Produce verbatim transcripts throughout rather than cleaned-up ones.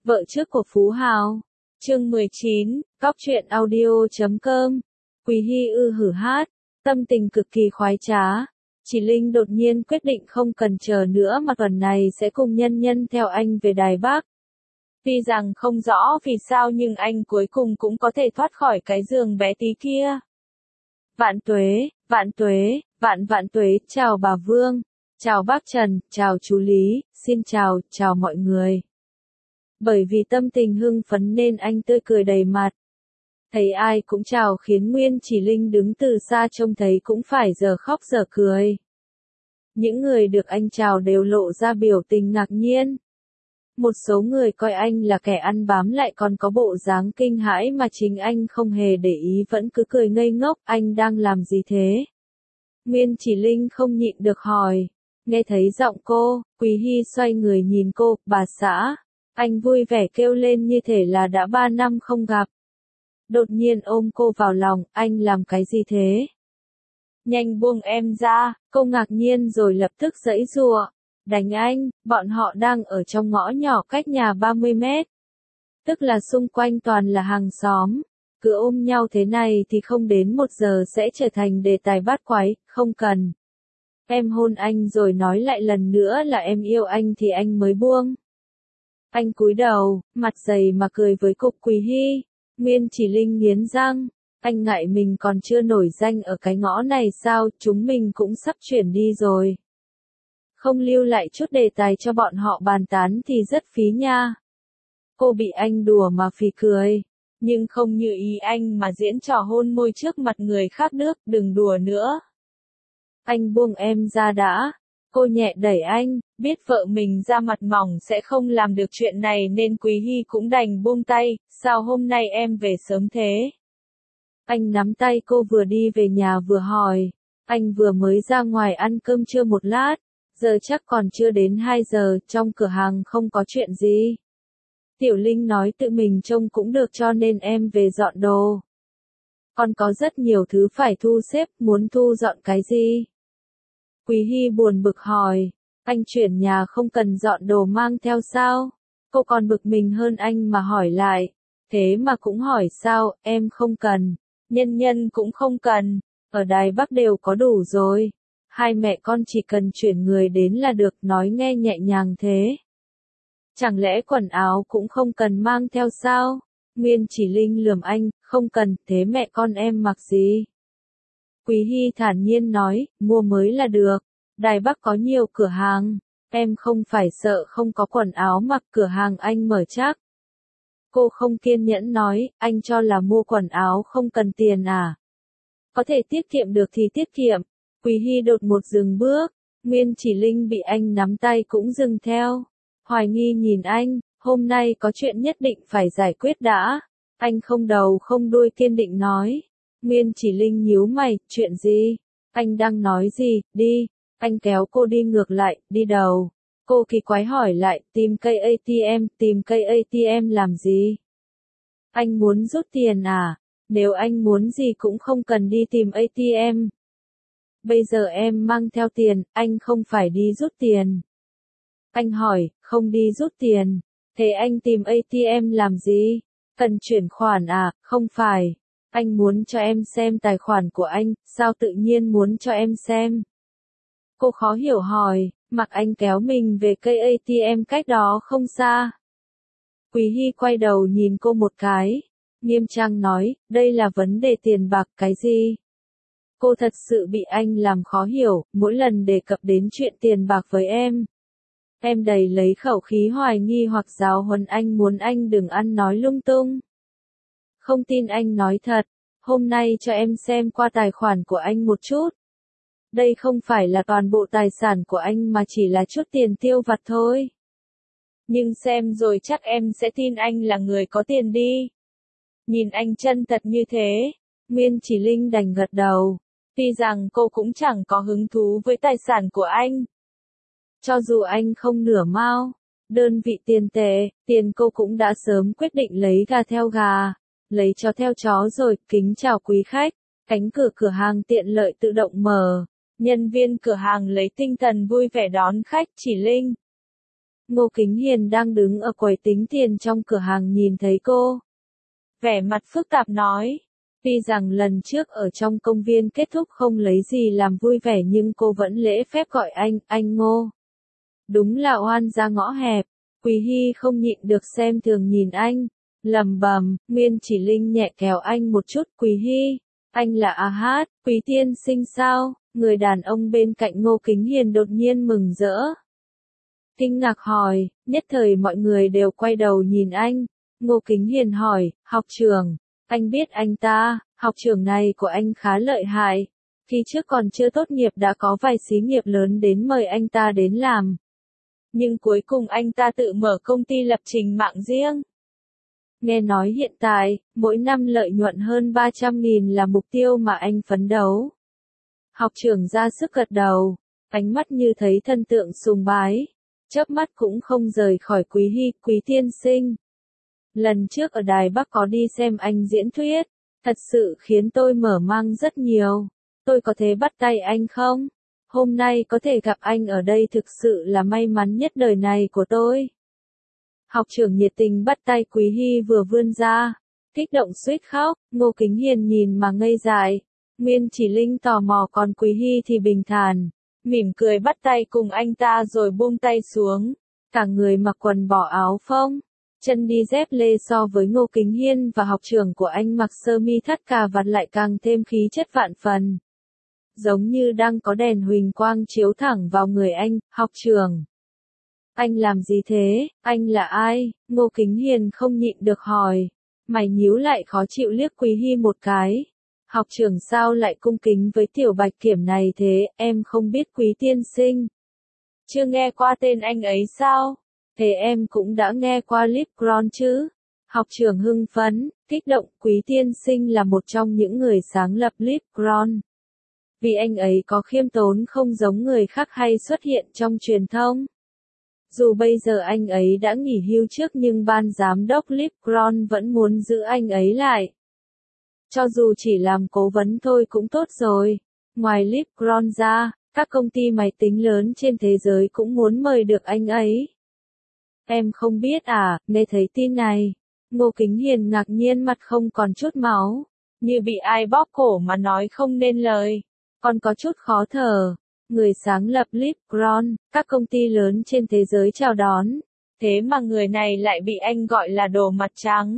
Vợ trước của Phú Hào. Chương mười chín, Cóc truyện audio chấm com. Quý Hy ư hử hát, tâm tình cực kỳ khoái trá. Chỉ Linh đột nhiên quyết định không cần chờ nữa mà tuần này sẽ cùng Nhân Nhân theo anh về Đài Bắc. Tuy rằng không rõ vì sao nhưng anh cuối cùng cũng có thể thoát khỏi cái giường bé tí kia. Vạn tuế, vạn tuế, vạn vạn tuế, chào bà Vương, chào bác Trần, chào chú Lý, xin chào, chào mọi người. Bởi vì tâm tình hưng phấn nên anh tươi cười đầy mặt. Thấy ai cũng chào khiến Nguyên Chỉ Linh đứng từ xa trông thấy cũng phải giờ khóc giờ cười. Những người được anh chào đều lộ ra biểu tình ngạc nhiên. Một số người coi anh là kẻ ăn bám lại còn có bộ dáng kinh hãi mà chính anh không hề để ý vẫn cứ cười ngây ngốc, anh đang làm gì thế? Nguyên Chỉ Linh không nhịn được hỏi. Nghe thấy giọng cô, Quý Hy xoay người nhìn cô, bà xã. Anh vui vẻ kêu lên như thể là đã ba năm không gặp. Đột nhiên ôm cô vào lòng, anh làm cái gì thế? Nhanh buông em ra, cô ngạc nhiên rồi lập tức giãy giụa. Đánh anh, bọn họ đang ở trong ngõ nhỏ cách nhà ba mươi mét. Tức là xung quanh toàn là hàng xóm. Cứ ôm nhau thế này thì không đến một giờ sẽ trở thành đề tài bát quái, không cần. Em hôn anh rồi nói lại lần nữa là em yêu anh thì anh mới buông. Anh cúi đầu, mặt dày mà cười với cục Quý Hy. Nguyên Chỉ Linh nghiến răng. Anh ngại mình còn chưa nổi danh ở cái ngõ này sao, chúng mình cũng sắp chuyển đi rồi. Không lưu lại chút đề tài cho bọn họ bàn tán thì rất phí nha. Cô bị anh đùa mà phì cười. Nhưng không như ý anh mà diễn trò hôn môi trước mặt người khác nước, đừng đùa nữa. Anh buông em ra đã. Cô nhẹ đẩy anh, biết vợ mình ra mặt mỏng sẽ không làm được chuyện này nên Quý Hy cũng đành buông tay, sao hôm nay em về sớm thế? Anh nắm tay cô vừa đi về nhà vừa hỏi, anh vừa mới ra ngoài ăn cơm trưa một lát, giờ chắc còn chưa đến hai giờ, trong cửa hàng không có chuyện gì. Tiểu Linh nói tự mình trông cũng được cho nên em về dọn đồ. Còn có rất nhiều thứ phải thu xếp, muốn thu dọn cái gì? Quý Hy buồn bực hỏi, anh chuyển nhà không cần dọn đồ mang theo sao? Cô còn bực mình hơn anh mà hỏi lại, thế mà cũng hỏi sao, em không cần, Nhân Nhân cũng không cần, ở Đài Bắc đều có đủ rồi. Hai mẹ con chỉ cần chuyển người đến là được, nói nghe nhẹ nhàng thế. Chẳng lẽ quần áo cũng không cần mang theo sao? Nguyên Chỉ Linh lườm anh, không cần, thế mẹ con em mặc gì? Quý Hy thản nhiên nói, mua mới là được. Đài Bắc có nhiều cửa hàng, em không phải sợ không có quần áo mặc, cửa hàng anh mở chắc. Cô không kiên nhẫn nói, anh cho là mua quần áo không cần tiền à? Có thể tiết kiệm được thì tiết kiệm. Quý Hy đột một dừng bước, Nguyên Chỉ Linh bị anh nắm tay cũng dừng theo. Hoài nghi nhìn anh, hôm nay có chuyện nhất định phải giải quyết đã. Anh không đầu không đuôi kiên định nói. Nguyên Chỉ Linh nhíu mày, chuyện gì? Anh đang nói gì, đi. Anh kéo cô đi ngược lại, đi đầu. Cô kỳ quái hỏi lại, tìm cây a tê em, tìm cây a tê em làm gì? Anh muốn rút tiền à? Nếu anh muốn gì cũng không cần đi tìm a tê em. Bây giờ em mang theo tiền, anh không phải đi rút tiền. Anh hỏi, không đi rút tiền. Thế anh tìm a tê em làm gì? Cần chuyển khoản à? Không phải. Anh muốn cho em xem tài khoản của anh, sao tự nhiên muốn cho em xem? Cô khó hiểu hỏi, mặc anh kéo mình về cây a tê em cách đó không xa. Quý Hy quay đầu nhìn cô một cái, nghiêm trang nói, đây là vấn đề tiền bạc cái gì? Cô thật sự bị anh làm khó hiểu, mỗi lần đề cập đến chuyện tiền bạc với em. Em đầy lấy khẩu khí hoài nghi hoặc giáo huấn anh muốn anh đừng ăn nói lung tung. Không tin anh nói thật, hôm nay cho em xem qua tài khoản của anh một chút. Đây không phải là toàn bộ tài sản của anh mà chỉ là chút tiền tiêu vặt thôi. Nhưng xem rồi chắc em sẽ tin anh là người có tiền đi. Nhìn anh chân thật như thế, Nguyên Chỉ Linh đành gật đầu. Tuy rằng cô cũng chẳng có hứng thú với tài sản của anh. Cho dù anh không nửa mao, đơn vị tiền tệ, tiền cô cũng đã sớm quyết định lấy gà theo gà, lấy chó theo chó rồi. Kính chào quý khách, cánh cửa cửa hàng tiện lợi tự động mở. Nhân viên cửa hàng lấy tinh thần vui vẻ đón khách. Chỉ Linh. Ngô Kính Hiền đang đứng ở quầy tính tiền trong cửa hàng nhìn thấy cô. Vẻ mặt phức tạp nói. Tuy rằng lần trước ở trong công viên kết thúc không lấy gì làm vui vẻ nhưng cô vẫn lễ phép gọi anh, anh Ngô. Đúng là oan ra ngõ hẹp. Quý Hy không nhịn được xem thường nhìn anh. Lầm bầm, Nguyên Chỉ Linh nhẹ kéo anh một chút. Quý Hy, anh là A Hát, Quý tiên sinh sao? Người đàn ông bên cạnh Ngô Kính Hiền đột nhiên mừng rỡ. Kinh ngạc hỏi, nhất thời mọi người đều quay đầu nhìn anh. Ngô Kính Hiền hỏi, học trưởng, anh biết anh ta, học trưởng này của anh khá lợi hại. Khi trước còn chưa tốt nghiệp đã có vài xí nghiệp lớn đến mời anh ta đến làm. Nhưng cuối cùng anh ta tự mở công ty lập trình mạng riêng. Nghe nói hiện tại, mỗi năm lợi nhuận hơn ba trăm nghìn là mục tiêu mà anh phấn đấu. Học trưởng ra sức gật đầu, ánh mắt như thấy thân tượng sùng bái. Chớp mắt cũng không rời khỏi Quý Hy, Quý tiên sinh. Lần trước ở Đài Bắc có đi xem anh diễn thuyết, thật sự khiến tôi mở mang rất nhiều. Tôi có thể bắt tay anh không? Hôm nay có thể gặp anh ở đây thực sự là may mắn nhất đời này của tôi. Học trưởng nhiệt tình bắt tay Quý Hy vừa vươn ra, kích động suýt khóc. Ngô Kính Hiền nhìn mà ngây dại. Nguyên Chỉ Linh tò mò còn Quý Hy thì bình thản, mỉm cười bắt tay cùng anh ta rồi buông tay xuống. Cả người mặc quần bỏ áo phông, chân đi dép lê so với Ngô Kính Hiên và học trưởng của anh mặc sơ mi thắt cà vạt lại càng thêm khí chất vạn phần. Giống như đang có đèn huỳnh quang chiếu thẳng vào người anh, học trưởng. Anh làm gì thế, anh là ai? Ngô Kính Hiền không nhịn được hỏi. Mày nhíu lại khó chịu liếc Quý Hy một cái. Học trưởng sao lại cung kính với tiểu bạch kiểm này thế, em không biết Quý tiên sinh. Chưa nghe qua tên anh ấy sao? Thế em cũng đã nghe qua Lip Gron chứ? Học trưởng hưng phấn, kích động. Quý tiên sinh là một trong những người sáng lập Lip Gron. Vì anh ấy có khiêm tốn không giống người khác hay xuất hiện trong truyền thông. Dù bây giờ anh ấy đã nghỉ hưu trước nhưng ban giám đốc Lip Gron vẫn muốn giữ anh ấy lại. Cho dù chỉ làm cố vấn thôi cũng tốt rồi. Ngoài Lip Gron ra, các công ty máy tính lớn trên thế giới cũng muốn mời được anh ấy. Em không biết à, nghe thấy tin này. Ngô Kính Hiền ngạc nhiên mặt không còn chút máu, như bị ai bóp cổ mà nói không nên lời. Còn có chút khó thở. Người sáng lập Lip Gron, các công ty lớn trên thế giới chào đón. Thế mà người này lại bị anh gọi là đồ mặt trắng.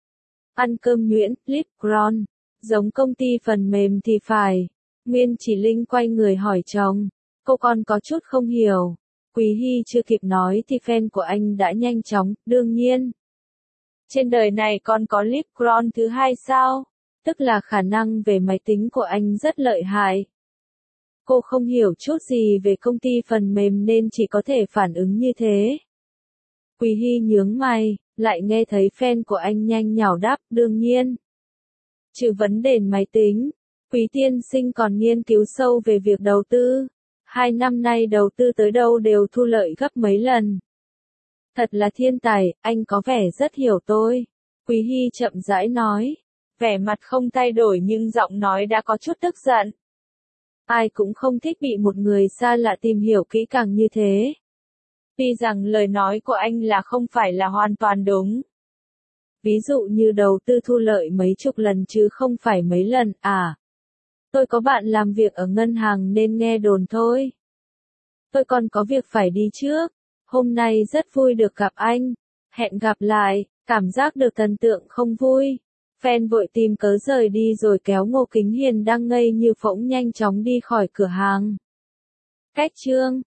Ăn cơm nhuyễn, Lip Gron, giống công ty phần mềm thì phải. Nguyên Chỉ Linh quay người hỏi chồng. Cô còn có chút không hiểu. Quý Hy chưa kịp nói thì fan của anh đã nhanh chóng, đương nhiên. Trên đời này còn có Lip Gron thứ hai sao? Tức là khả năng về máy tính của anh rất lợi hại. Cô không hiểu chút gì về công ty phần mềm nên chỉ có thể phản ứng như thế. Quý Hy nhướng mày, lại nghe thấy fan của anh nhanh nhảu đáp, đương nhiên. Trừ vấn đề máy tính, Quý tiên sinh còn nghiên cứu sâu về việc đầu tư. Hai năm nay đầu tư tới đâu đều thu lợi gấp mấy lần. Thật là thiên tài, anh có vẻ rất hiểu tôi. Quý Hy chậm rãi nói, vẻ mặt không thay đổi nhưng giọng nói đã có chút tức giận. Ai cũng không thích bị một người xa lạ tìm hiểu kỹ càng như thế. Tuy rằng lời nói của anh là không phải là hoàn toàn đúng. Ví dụ như đầu tư thu lợi mấy chục lần chứ không phải mấy lần, à. Tôi có bạn làm việc ở ngân hàng nên nghe đồn thôi. Tôi còn có việc phải đi trước. Hôm nay rất vui được gặp anh. Hẹn gặp lại, cảm giác được thần tượng không vui. Fan vội tìm cớ rời đi rồi kéo Ngô Kính Hiền đang ngây như phỗng nhanh chóng đi khỏi cửa hàng. Cách chương